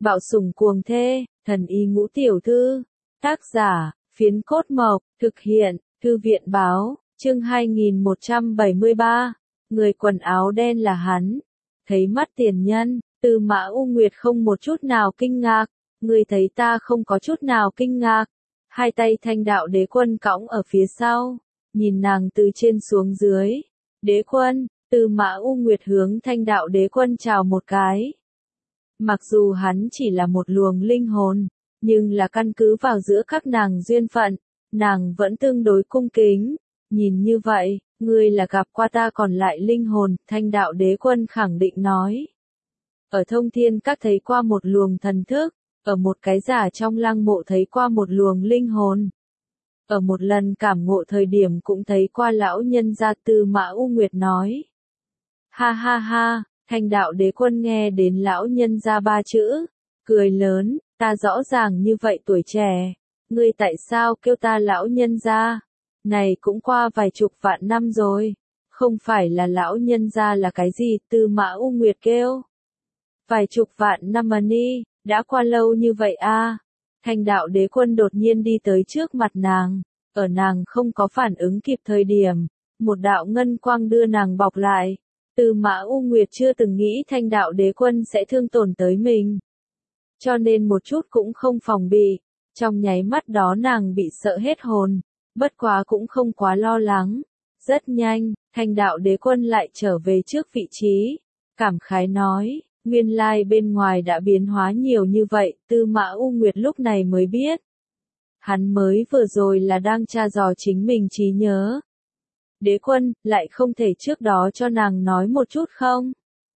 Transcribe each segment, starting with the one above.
Bạo sủng cuồng thê, thần y ngũ tiểu thư. Tác giả, Phiến Cốt Mộc, thực hiện, Thư viện báo, chương 2173. Người quần áo đen là hắn. Thấy mắt tiền nhân, Tư Mã U Nguyệt không một chút nào kinh ngạc. Người thấy ta không có chút nào kinh ngạc. Hai tay Thanh Đạo Đế Quân cõng ở phía sau, nhìn nàng từ trên xuống dưới. Đế Quân, Tư Mã U Nguyệt hướng Thanh Đạo Đế Quân chào một cái. Mặc dù hắn chỉ là một luồng linh hồn, nhưng là căn cứ vào giữa các nàng duyên phận, nàng vẫn tương đối cung kính. Nhìn như vậy, ngươi là gặp qua ta còn lại linh hồn, Thanh Đạo Đế Quân khẳng định nói. Ở Thông Thiên Các thấy qua một luồng thần thức, ở một cái giả trong lăng mộ thấy qua một luồng linh hồn. Ở một lần cảm ngộ thời điểm cũng thấy qua lão nhân gia. Tư Mã U Nguyệt nói. Ha ha ha, Thanh Đạo Đế Quân nghe đến lão nhân gia ba chữ, cười lớn, ta rõ ràng như vậy tuổi trẻ, ngươi tại sao kêu ta lão nhân gia? Này cũng qua vài chục vạn năm rồi, không phải là lão nhân gia là cái gì? Tư Mã U Nguyệt kêu. Vài chục vạn năm mà ni, đã qua lâu như vậy a. Thanh Đạo Đế Quân đột nhiên đi tới trước mặt nàng, ở nàng không có phản ứng kịp thời điểm, một đạo ngân quang đưa nàng bọc lại. Tư Mã U Nguyệt chưa từng nghĩ Thanh Đạo Đế Quân sẽ thương tổn tới mình, cho nên một chút cũng không phòng bị. Trong nháy mắt đó nàng bị sợ hết hồn, bất quá cũng không quá lo lắng. Rất nhanh, Thanh Đạo Đế Quân lại trở về trước vị trí, cảm khái nói, nguyên lai bên ngoài đã biến hóa nhiều như vậy. Tư Mã U Nguyệt lúc này mới biết, hắn mới vừa rồi là đang tra dò chính mình trí nhớ. Đế Quân, lại không thể trước đó cho nàng nói một chút không?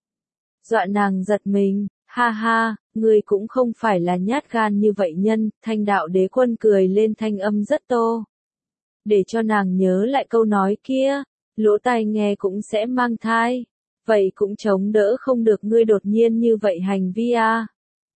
Dọa nàng giật mình, ha ha, ngươi cũng không phải là nhát gan như vậy nhân. Thanh Đạo Đế Quân cười lên thanh âm rất tô. Để cho nàng nhớ lại câu nói kia, lỗ tai nghe cũng sẽ mang thai, vậy cũng chống đỡ không được ngươi đột nhiên như vậy hành vi a.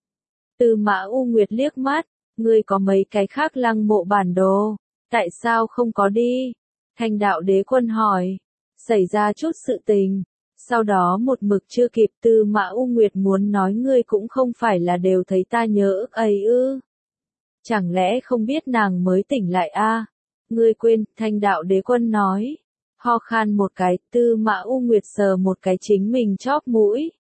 Tư Mã U Nguyệt liếc mắt, ngươi có mấy cái khác lăng mộ bản đồ, tại sao không có đi? Thanh Đạo Đế Quân hỏi, xảy ra chút sự tình, sau đó một mực chưa kịp. Tư Mã U Nguyệt muốn nói, ngươi cũng không phải là đều thấy ta nhớ ức ấy ư? Chẳng lẽ không biết nàng mới tỉnh lại a? Ngươi quên? Thanh Đạo Đế Quân nói, ho khan một cái. Tư Mã U Nguyệt sờ một cái chính mình chóp mũi.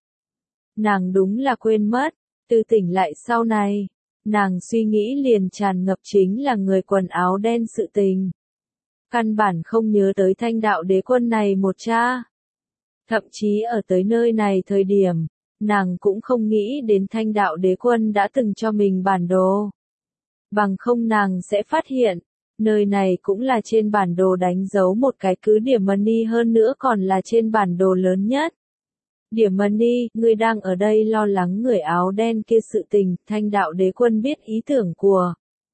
Nàng đúng là quên mất, từ tỉnh lại sau này, nàng suy nghĩ liền tràn ngập chính là người quần áo đen sự tình. Căn bản không nhớ tới Thanh Đạo Đế Quân này một cha. Thậm chí ở tới nơi này thời điểm, nàng cũng không nghĩ đến Thanh Đạo Đế Quân đã từng cho mình bản đồ. Bằng không nàng sẽ phát hiện, nơi này cũng là trên bản đồ đánh dấu một cái cứ điểm Mani, hơn nữa còn là trên bản đồ lớn nhất. Điểm Mani, ngươi đang ở đây lo lắng người áo đen kia sự tình. Thanh Đạo Đế Quân biết ý tưởng của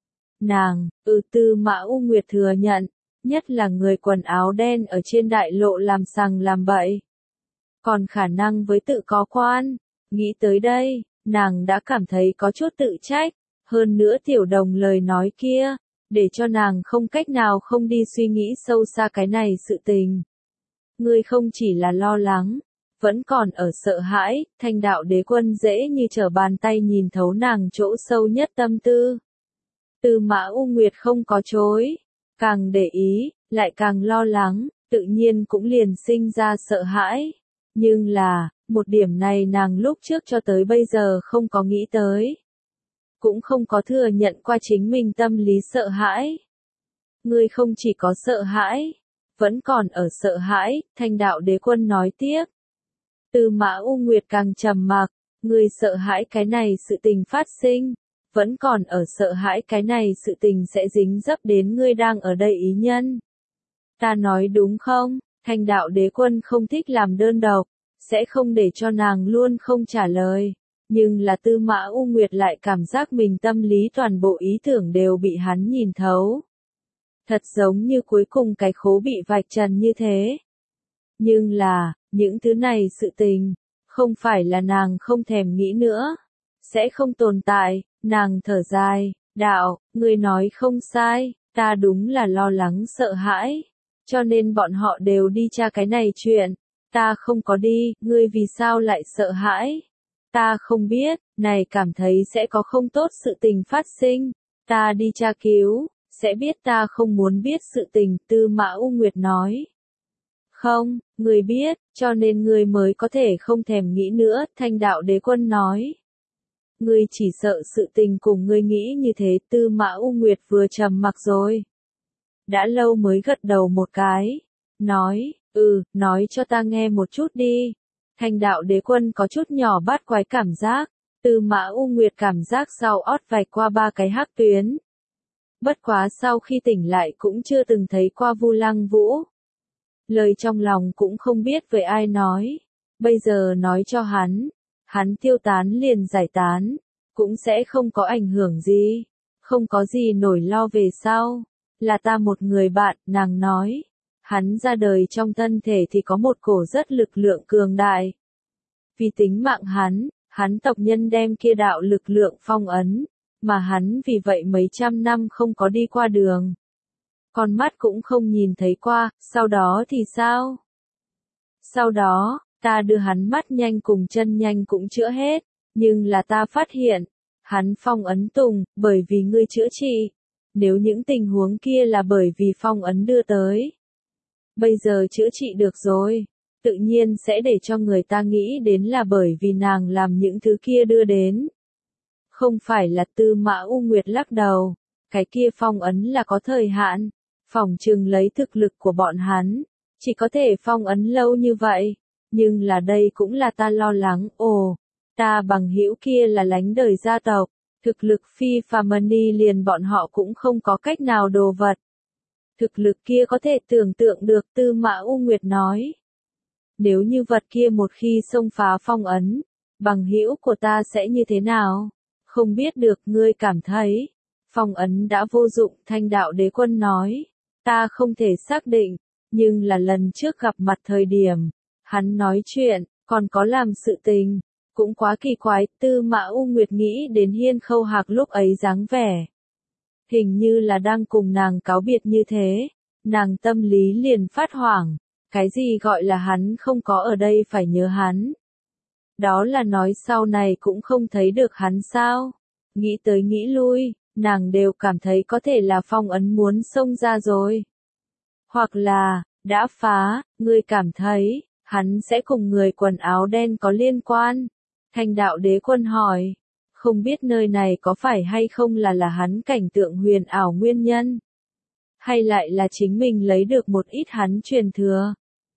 nàng. Tư Mã U Nguyệt thừa nhận, nhất là người quần áo đen ở trên đại lộ làm sằng làm bậy, còn khả năng với tự có quan. Nghĩ tới đây, nàng đã cảm thấy có chút tự trách. Hơn nữa Tiểu Đồng lời nói kia, để cho nàng không cách nào không đi suy nghĩ sâu xa cái này sự tình. Ngươi không chỉ là lo lắng, vẫn còn ở sợ hãi. Thanh Đạo Đế Quân dễ như trở bàn tay nhìn thấu nàng chỗ sâu nhất tâm tư. Tư Mã U Nguyệt không có chối, càng để ý, lại càng lo lắng, tự nhiên cũng liền sinh ra sợ hãi. Nhưng là, một điểm này nàng lúc trước cho tới bây giờ không có nghĩ tới. Cũng không có thừa nhận qua chính mình tâm lý sợ hãi. Ngươi không chỉ có sợ hãi, vẫn còn ở sợ hãi. Thanh Đạo Đế Quân nói tiếp. Tư Mã U Nguyệt càng trầm mặc, ngươi sợ hãi cái này sự tình phát sinh, vẫn còn ở sợ hãi cái này sự tình sẽ dính dấp đến ngươi đang ở đây ý nhân. Ta nói đúng không? Thanh Đạo Đế Quân không thích làm đơn độc, sẽ không để cho nàng luôn không trả lời. Nhưng là Tư Mã U Nguyệt lại cảm giác mình tâm lý toàn bộ ý tưởng đều bị hắn nhìn thấu. Thật giống như cuối cùng cái khố bị vạch trần như thế. Nhưng là, những thứ này sự tình, không phải là nàng không thèm nghĩ nữa, sẽ không tồn tại. Nàng thở dài, đạo, ngươi nói không sai, ta đúng là lo lắng sợ hãi, cho nên bọn họ đều đi tra cái này chuyện, ta không có đi. Ngươi vì sao lại sợ hãi? Ta không biết, này cảm thấy sẽ có không tốt sự tình phát sinh. Ta đi tra cứu, sẽ biết ta không muốn biết sự tình, Tư Mã U Nguyệt nói. Không, người biết, cho nên người mới có thể không thèm nghĩ nữa, Thanh Đạo Đế Quân nói. Ngươi chỉ sợ sự tình cùng ngươi nghĩ như thế, Tư Mã U Nguyệt vừa trầm mặc rồi. Đã lâu mới gật đầu một cái. Nói, nói cho ta nghe một chút đi. Thanh Đạo Đế Quân có chút nhỏ bát quái cảm giác. Tư Mã U Nguyệt cảm giác sau ót vạch qua 3 cái hắc tuyến. Bất quá sau khi tỉnh lại cũng chưa từng thấy qua Vu Lăng Vũ. Lời trong lòng cũng không biết với ai nói. Bây giờ nói cho hắn tiêu tán liền giải tán, cũng sẽ không có ảnh hưởng gì, không có gì nổi lo về sau. Là ta một người bạn, nàng nói. Hắn ra đời trong thân thể thì có một cổ rất lực lượng cường đại. Vì tính mạng hắn tộc nhân đem kia đạo lực lượng phong ấn, mà hắn vì vậy mấy trăm năm không có đi qua đường. Con mắt cũng không nhìn thấy qua, sau đó thì sao? Sau đó, ta đưa hắn mắt nhanh cùng chân nhanh cũng chữa hết, nhưng là ta phát hiện, hắn phong ấn tùng, bởi vì ngươi chữa trị. Nếu những tình huống kia là bởi vì phong ấn đưa tới. Bây giờ chữa trị được rồi, tự nhiên sẽ để cho người ta nghĩ đến là bởi vì nàng làm những thứ kia đưa đến. Không phải là Tư Mã U Nguyệt lắc đầu, cái kia phong ấn là có thời hạn, phỏng chừng lấy thực lực của bọn hắn, chỉ có thể phong ấn lâu như vậy, nhưng là đây cũng là ta lo lắng, ta bằng hữu kia là lánh đời gia tộc, thực lực phi phàm liền bọn họ cũng không có cách nào đồ vật. Thực lực kia có thể tưởng tượng được, Tư Mã U Nguyệt nói. Nếu như vật kia một khi xông phá phong ấn, bằng hữu của ta sẽ như thế nào? Không biết được, ngươi cảm thấy. Phong ấn đã vô dụng, Thanh Đạo Đế Quân nói. Ta không thể xác định, nhưng là lần trước gặp mặt thời điểm, hắn nói chuyện, còn có làm sự tình, cũng quá kỳ quái. Tư Mã U Nguyệt nghĩ đến Hiên Khâu Hạc lúc ấy dáng vẻ. Hình như là đang cùng nàng cáo biệt như thế, nàng tâm lý liền phát hoảng, cái gì gọi là hắn không có ở đây phải nhớ hắn. Đó là nói sau này cũng không thấy được hắn sao, nghĩ tới nghĩ lui, nàng đều cảm thấy có thể là phong ấn muốn xông ra rồi. Hoặc là, đã phá, ngươi cảm thấy, hắn sẽ cùng người quần áo đen có liên quan. Thanh Đạo Đế Quân hỏi. Không biết nơi này có phải hay không là hắn cảnh tượng huyền ảo nguyên nhân? Hay lại là chính mình lấy được một ít hắn truyền thừa?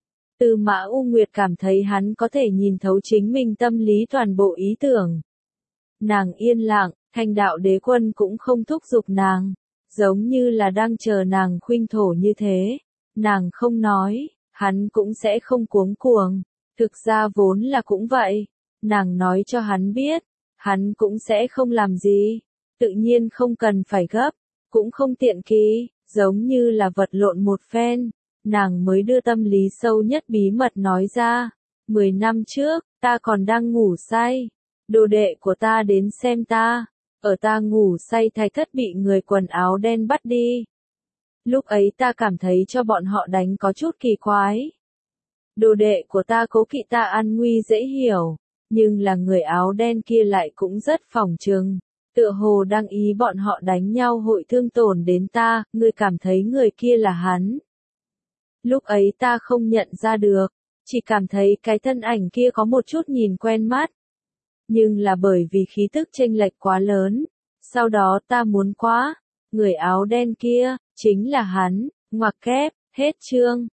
Tư Mã U Nguyệt cảm thấy hắn có thể nhìn thấu chính mình tâm lý toàn bộ ý tưởng. Nàng yên lặng, Thanh Đạo Đế Quân cũng không thúc giục nàng, giống như là đang chờ nàng khuynh thổ như thế. Nàng không nói, hắn cũng sẽ không cuống cuồng. Thực ra vốn là cũng vậy. Nàng nói cho hắn biết. Hắn cũng sẽ không làm gì, tự nhiên không cần phải gấp, cũng không tiện kỳ, giống như là vật lộn một phen, nàng mới đưa tâm lý sâu nhất bí mật nói ra. 10 năm trước, ta còn đang ngủ say, đồ đệ của ta đến xem ta, ở ta ngủ say Thạch Thất bị người quần áo đen bắt đi. Lúc ấy ta cảm thấy cho bọn họ đánh có chút kỳ quái. Đồ đệ của ta cố kỵ ta an nguy dễ hiểu. Nhưng là người áo đen kia lại cũng rất phỏng trừng, tựa hồ đang ý bọn họ đánh nhau hội thương tổn đến ta, ngươi cảm thấy người kia là hắn. Lúc ấy ta không nhận ra được, chỉ cảm thấy cái thân ảnh kia có một chút nhìn quen mắt. Nhưng là bởi vì khí tức chênh lệch quá lớn, sau đó ta muốn quá, người áo đen kia, chính là hắn, ngoặc kép, hết chương.